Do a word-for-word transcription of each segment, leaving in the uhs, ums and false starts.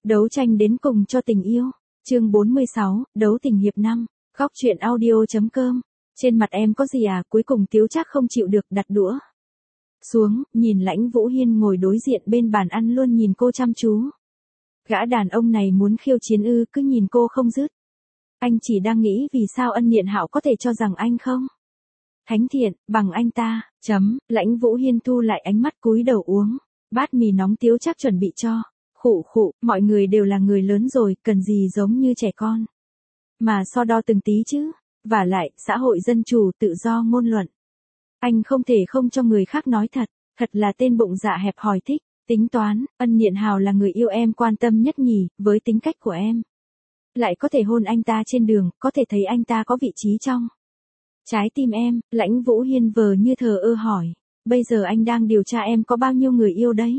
Đấu tranh đến cùng cho tình yêu. Chương bốn mươi sáu, đấu tình hiệp năm. Góc truyện audio.com. Trên mặt em có gì à? Cuối cùng Tiếu Trác không chịu được đặt đũa xuống, nhìn Lãnh Vũ Hiên ngồi đối diện bên bàn ăn luôn nhìn cô chăm chú. Gã đàn ông này muốn khiêu chiến ư? Cứ nhìn cô không dứt. Anh chỉ đang nghĩ vì sao Ân Niệm Hạo có thể cho rằng anh không thánh thiện bằng anh ta. Chấm. Lãnh Vũ Hiên thu lại ánh mắt cúi đầu uống bát mì nóng Tiếu Trác chuẩn bị cho. Khụ khụ, mọi người đều là người lớn rồi, cần gì giống như trẻ con mà so đo từng tí chứ. Vả lại, xã hội dân chủ tự do ngôn luận. Anh không thể không cho người khác nói thật, thật là tên bụng dạ hẹp hòi thích tính toán. Ân Niệm Hạo là người yêu em quan tâm nhất nhỉ, với tính cách của em. Lại có thể hôn anh ta trên đường, có thể thấy anh ta có vị trí trong trái tim em. Lãnh Vũ Hiên vờ như thờ ơ hỏi, bây giờ anh đang điều tra em có bao nhiêu người yêu đấy?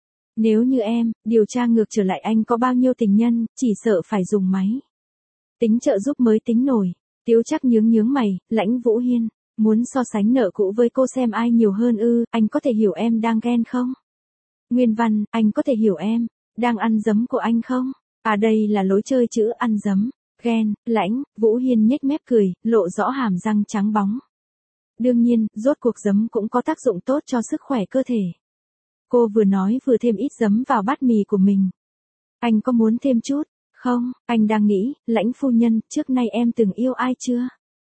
Nếu như em, điều tra ngược trở lại anh có bao nhiêu tình nhân, chỉ sợ phải dùng máy tính trợ giúp mới tính nổi. Tiếu Trác nhướng nhướng mày. Lãnh Vũ Hiên, muốn so sánh nợ cũ với cô xem ai nhiều hơn ư? Anh có thể hiểu em đang ghen không? Nguyên văn, anh có thể hiểu em đang ăn dấm của anh không? À đây là lối chơi chữ ăn dấm, ghen. Lãnh Vũ Hiên nhếch mép cười, lộ rõ hàm răng trắng bóng. Đương nhiên, rốt cuộc dấm cũng có tác dụng tốt cho sức khỏe cơ thể. Cô vừa nói vừa thêm ít giấm vào bát mì của mình. Anh có muốn thêm chút? Không, anh đang nghĩ, Lãnh phu nhân, trước nay em từng yêu ai chưa?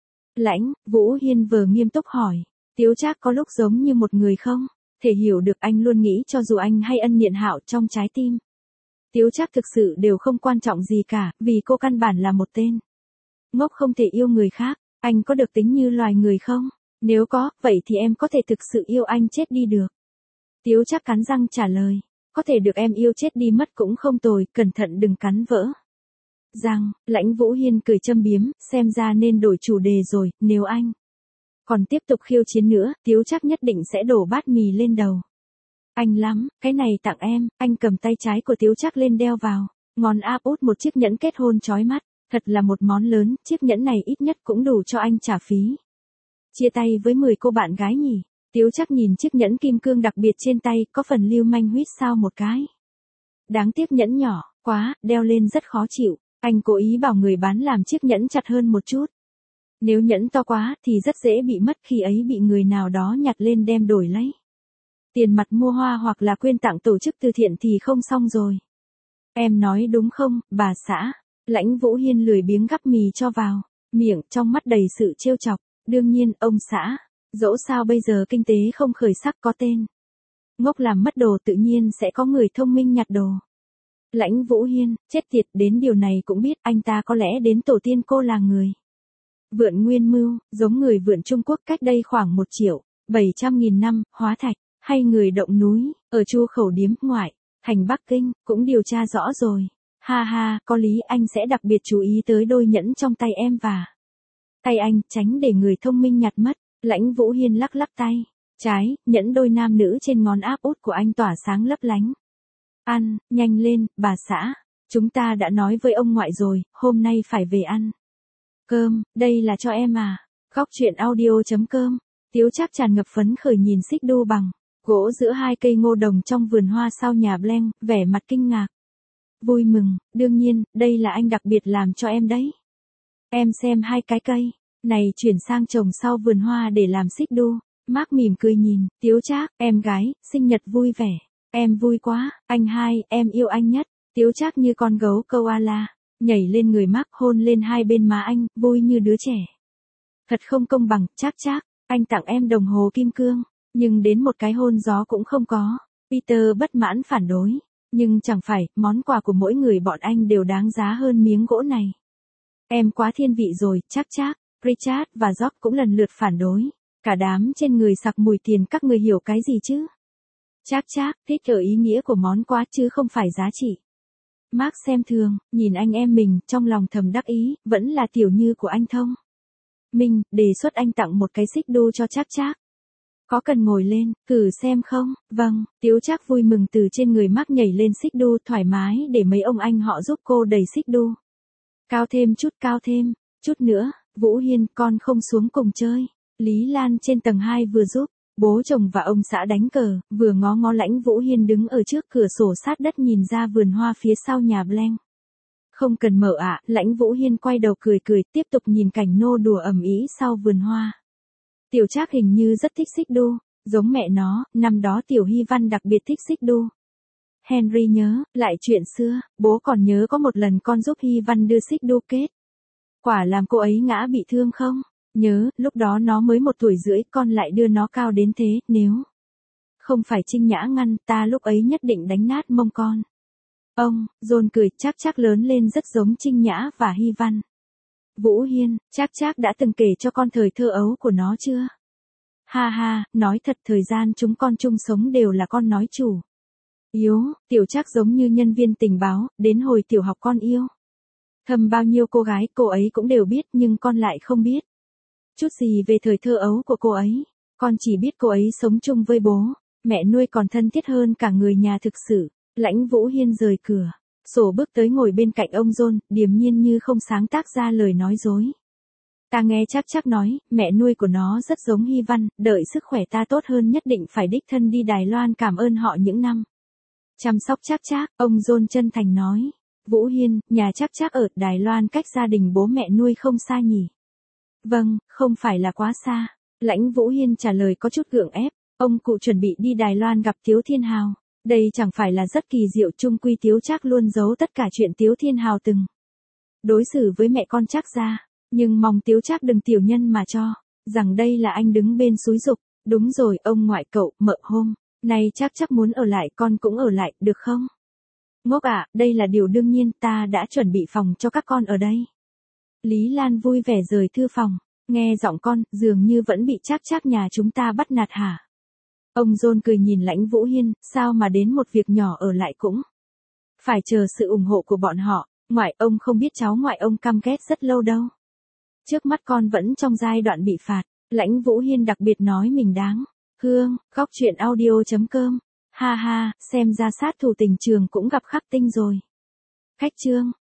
Lãnh Vũ Hiên vừa nghiêm túc hỏi. Tiếu Trác có lúc giống như một người không thể hiểu được, anh luôn nghĩ cho dù anh hay Ân Niệm Hạo trong trái tim Tiếu Trác thực sự đều không quan trọng gì cả, vì cô căn bản là một tên ngốc không thể yêu người khác. Anh có được tính như loài người không? Nếu có, vậy thì em có thể thực sự yêu anh chết đi được. Tiếu Trác cắn răng trả lời, có thể được em yêu chết đi mất cũng không tồi, cẩn thận đừng cắn vỡ răng. Lãnh Vũ Hiên cười châm biếm, xem ra nên đổi chủ đề rồi, nếu anh còn tiếp tục khiêu chiến nữa, Tiếu Trác nhất định sẽ đổ bát mì lên đầu anh lắm. Cái này tặng em. Anh cầm tay trái của Tiếu Trác lên đeo vào ngón áp út một chiếc nhẫn kết hôn chói mắt, thật là một món lớn, chiếc nhẫn này ít nhất cũng đủ cho anh trả phí chia tay với mười cô bạn gái nhỉ. Tiếu Trác nhìn chiếc nhẫn kim cương đặc biệt trên tay, có phần lưu manh huýt sao một cái. Đáng tiếc nhẫn nhỏ quá, đeo lên rất khó chịu. Anh cố ý bảo người bán làm chiếc nhẫn chặt hơn một chút. Nếu nhẫn to quá thì rất dễ bị mất, khi ấy bị người nào đó nhặt lên đem đổi lấy tiền mặt mua hoa hoặc là quyên tặng tổ chức từ thiện thì không xong rồi. Em nói đúng không, bà xã? Lãnh Vũ Hiên lười biếng gắp mì cho vào miệng, trong mắt đầy sự trêu chọc. Đương nhiên, ông xã. Dẫu sao bây giờ kinh tế không khởi sắc, có tên ngốc làm mất đồ tự nhiên sẽ có người thông minh nhặt đồ. Lãnh Vũ Hiên, chết tiệt, đến điều này cũng biết, anh ta có lẽ đến tổ tiên cô là người vượn nguyên mưu, giống người vượn Trung Quốc cách đây khoảng một triệu bảy trăm nghìn năm, hóa thạch, hay người động núi, ở Chu Khẩu Điếm, ngoại thành Bắc Kinh, cũng điều tra rõ rồi. Ha ha, có lý, anh sẽ đặc biệt chú ý tới đôi nhẫn trong tay em và tay anh, tránh để người thông minh nhặt mất. Lãnh Vũ Hiên lắc lắc tay trái, nhẫn đôi nam nữ trên ngón áp út của anh tỏa sáng lấp lánh. Ăn, nhanh lên, bà xã. Chúng ta đã nói với ông ngoại rồi, hôm nay phải về ăn cơm, đây là cho em à. Góc truyện audio.com. Tiếu Trác tràn ngập phấn khởi nhìn xích đu bằng gỗ giữa hai cây ngô đồng trong vườn hoa sau nhà Blanc, vẻ mặt kinh ngạc. Vui mừng, đương nhiên, đây là anh đặc biệt làm cho em đấy. Em xem hai cái cây này chuyển sang trồng sau vườn hoa để làm xích đu. Mark mỉm cười nhìn Tiếu Trác, em gái, sinh nhật vui vẻ. Em vui quá, anh hai, em yêu anh nhất. Tiếu Trác như con gấu koala, nhảy lên người Mark, hôn lên hai bên má anh, vui như đứa trẻ. Thật không công bằng, Trác Trác, anh tặng em đồng hồ kim cương, nhưng đến một cái hôn gió cũng không có. Peter bất mãn phản đối, nhưng chẳng phải, món quà của mỗi người bọn anh đều đáng giá hơn miếng gỗ này. Em quá thiên vị rồi, Trác Trác. Richard và George cũng lần lượt phản đối. Cả đám trên người sặc mùi tiền, các người hiểu cái gì chứ? Trác Trác, thích ở ý nghĩa của món quà chứ không phải giá trị. Mark xem thường, nhìn anh em mình, trong lòng thầm đắc ý, vẫn là tiểu như của anh thông minh, đề xuất anh tặng một cái xích đu cho Trác Trác. Có cần ngồi lên, thử xem không? Vâng, Tiếu Trác vui mừng từ trên người Mark nhảy lên xích đu, thoải mái để mấy ông anh họ giúp cô đẩy xích đu. Cao thêm chút, cao thêm chút nữa. Vũ Hiên, con không xuống cùng chơi. Lý Lan trên tầng hai vừa giúp Bố chồng và ông xã đánh cờ, vừa ngó ngó Lãnh Vũ Hiên đứng ở trước cửa sổ sát đất nhìn ra vườn hoa phía sau nhà Blank. Không cần mở ạ, Lãnh Vũ Hiên quay đầu cười cười, tiếp tục nhìn cảnh nô đùa ầm ĩ sau vườn hoa. Tiểu Trác hình như rất thích xích đu, giống mẹ nó, năm đó Tiểu Hy Văn đặc biệt thích xích đu. Henry nhớ, lại chuyện xưa, bố còn nhớ có một lần con giúp Hy Văn đưa xích đu kết. Quả làm cô ấy ngã bị thương không? Nhớ, lúc đó nó mới một tuổi rưỡi, con lại đưa nó cao đến thế, nếu không phải Trinh Nhã ngăn, ta lúc ấy nhất định đánh nát mông con. Ông, John cười, Trác Trác lớn lên rất giống Trinh Nhã và Hy Văn. Vũ Hiên, Trác Trác đã từng kể cho con thời thơ ấu của nó chưa? Ha ha, nói thật thời gian chúng con chung sống đều là con nói chủ. Yếu, Tiểu Trác giống như nhân viên tình báo, đến hồi tiểu học con yêu. Thầm bao nhiêu cô gái cô ấy cũng đều biết nhưng con lại không biết. Chút gì về thời thơ ấu của cô ấy, con chỉ biết cô ấy sống chung với bố, mẹ nuôi còn thân thiết hơn cả người nhà thực sự. Lãnh Vũ Hiên rời cửa, sổ bước tới ngồi bên cạnh ông John, điềm nhiên như không sáng tác ra lời nói dối. Ta nghe Trác Trác nói, mẹ nuôi của nó rất giống Hy Văn, đợi sức khỏe ta tốt hơn nhất định phải đích thân đi Đài Loan cảm ơn họ những năm chăm sóc Trác Trác, ông John chân thành nói. Vũ Hiên, nhà Trác Trác ở Đài Loan cách gia đình bố mẹ nuôi không xa nhỉ? Vâng, không phải là quá xa. Lãnh Vũ Hiên trả lời có chút gượng ép, ông cụ chuẩn bị đi Đài Loan gặp Tiếu Thiên Hào. Đây chẳng phải là rất kỳ diệu, chung quy Tiếu Trác luôn giấu tất cả chuyện Tiếu Thiên Hào từng đối xử với mẹ con Trác ra, nhưng mong Tiếu Trác đừng tiểu nhân mà cho rằng đây là anh đứng bên xúi giục. Đúng rồi, ông ngoại cậu, mợ hôm nay Trác Trác muốn ở lại, con cũng ở lại, được không? Ngốc ạ, đây là điều đương nhiên, ta đã chuẩn bị phòng cho các con ở đây. Lý Lan vui vẻ rời thư phòng, nghe giọng con, dường như vẫn bị Trác Trác nhà chúng ta bắt nạt hả? Ông John cười nhìn Lãnh Vũ Hiên, sao mà đến một việc nhỏ ở lại cũng phải chờ sự ủng hộ của bọn họ, ngoại ông không biết cháu ngoại ông căm ghét rất lâu đâu. Trước mắt con vẫn trong giai đoạn bị phạt, Lãnh Vũ Hiên đặc biệt nói mình đáng. Hương, góc truyện audio chấm com. Ha ha, xem ra sát thủ tình trường cũng gặp khắc tinh rồi. Khách chương.